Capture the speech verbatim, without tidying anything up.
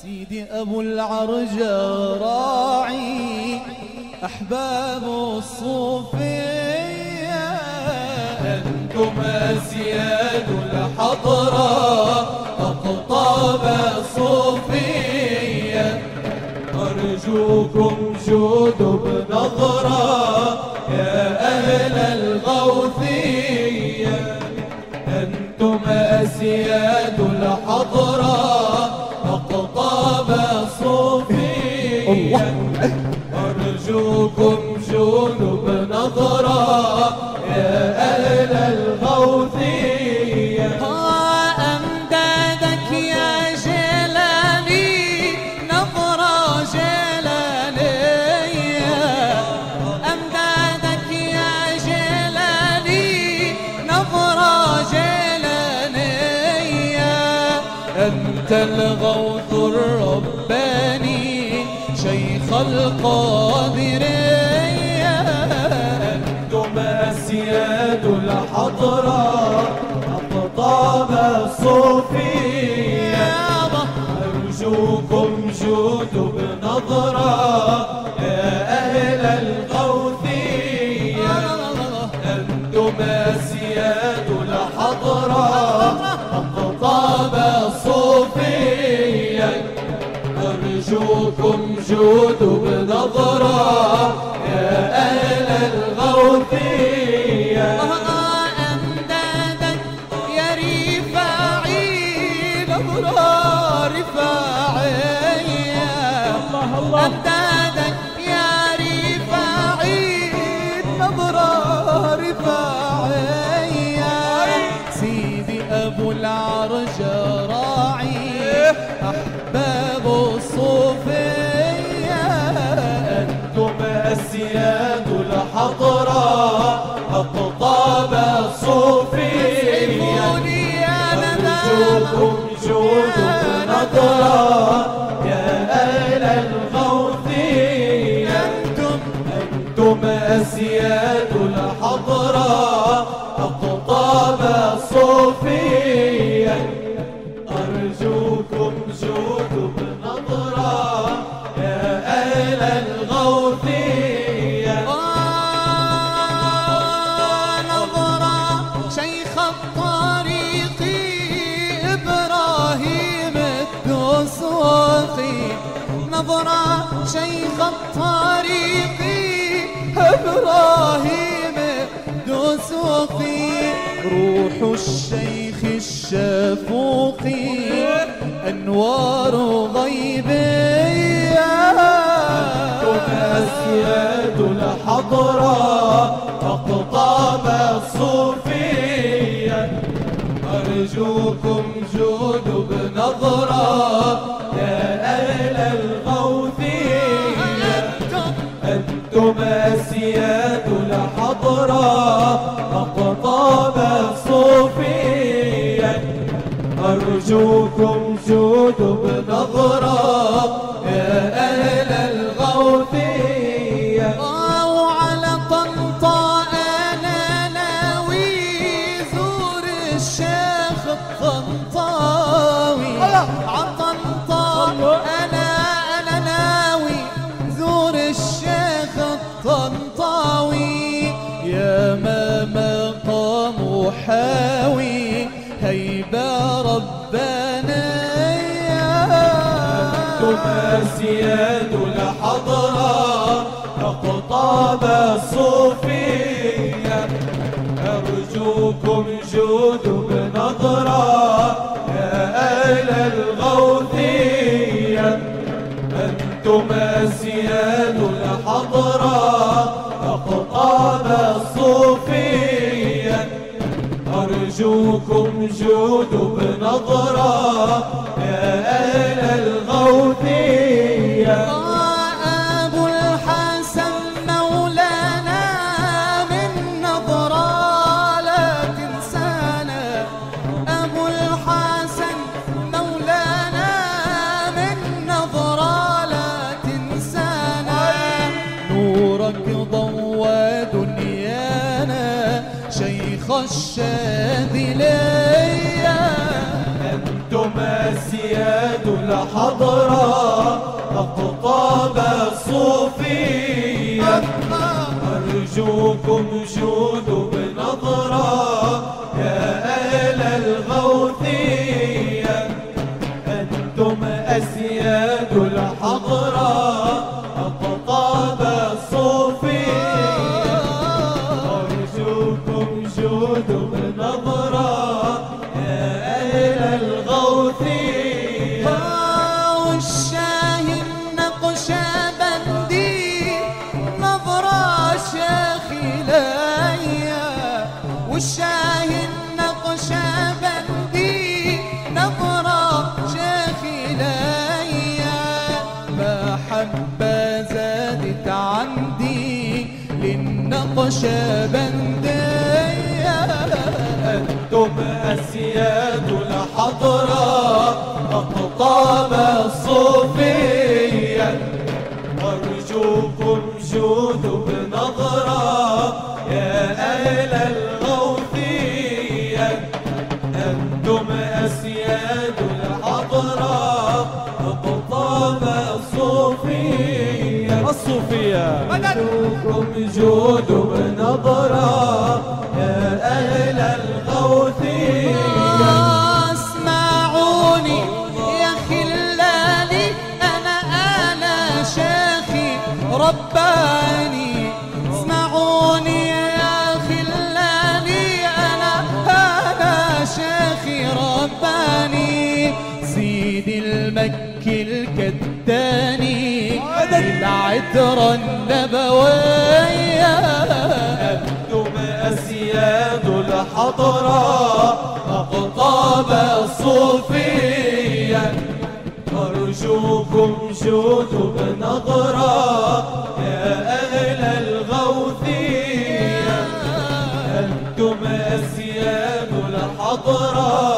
سيدي أبو العرجة راعي أحباب الصوفية، أنتم أسياد الحضرة أقطاب الصوفية، أرجوكم جودوا بنظرة يا أهل الغوثية. أنتم أسياد الحضرة أقطاب الصوفية، أرجوكم جودوا بنظرة يا أهل الغوثية. أمدادك يا جلالي نظرة جلالية، أمدادك يا جلالي نظرة جلالية. أنت الغوث الرباني شيخ القادرية، أنتم أسياد الحضرة أقطاب الصوفية، أرجوكم جودوا بنظرة يا أهل الغوثية. أنتم أسياد الحضرة أقطاب الصوفية، أرجوكم جودوا بنظرة يا أهل الغوثية. أمدادك يا رفاعي نظرة رفاعية، أمدادك يا رفاعي نظرة رفاعية. سيدي أبو العرجة راعي أحباب الصوفية، أنتم أسياد الحضرة أقطاب الصوفية، أرجوكم جودوا بنظرة يا أهل الغوثية. أنتم أسياد الحضرة أقطاب الصوفية، أرجوكم جودوا بنظرة يا أهل الغوثية. نظرة شيخ الطريق إبراهيم الدسوقي، نظرة شيخ الطريق إبراهيم الدسوقي. روح الشيخ الشفوقي أنوار غيبية، أنتم أسياد الحضرة أقطاب الصوفية، أرجوكم جودوا بنظرة يا أهل الغوثية. أنتم أسياد الحضرة أقطاب الصوفية، أرجوكم جودوا بنظرة يا أهل الغوثية. وعلى طنطا أنا ناوي زور الشيخ الطنطاوي، على طنطا أنا أنا ناوي زور الشيخ الطنطاوي. يا ما مقام حاوي هيبة ربانية، أنتم أسياد الحضرة أقطاب الصوفية، أرجوكم جودوا بنظرة يا أهل الغوثية. أنتم أسياد الحضرة أقطاب الصوفية، أرجوكم جودوا بنظرة يا أهل الغوثية. أبو الحسن مولانا من نظرة لا تنسانا، أبو الحسن مولانا من نظرة لا تنسانا. نورك ضوى دنيانا شيخ الشاذلية، أنتم أسياد الحضرة الحضراء أقطاب الصوفية أرجوكم جودوا بنظرة يا أهل الغوثية أنتم أسياد الحضراء أقطاب الصوفية أرجوكم جودوا بنظرة يا أهل الغوثية والشاهي النقشبندي نظرة شيخي ليا والشاهي النقشبندي نظرة شيخي ليا محبة زادت عندي للنقشبندية أنتم أسياد الحضراء أقطاب الصوفية أرجوكم جودوا بنظرة يا أهل الغوثية أنتم أسياد الحضراء أقطاب الصوفية الصوفية أرجوكم جودوا بنظرة يا أهل الغوثية اسمعوني يا خلاني أنا أنا شيخي رباني اسمعوني يا خلاني أنا أنا شيخي رباني سيدي المكي الكتاني العترة النبوية أنتم أسياد الحضراء أقطاب الصوفية أرجوكم جودوا بنظرة يا أهل الغوثية أنتم أسياد الحضراء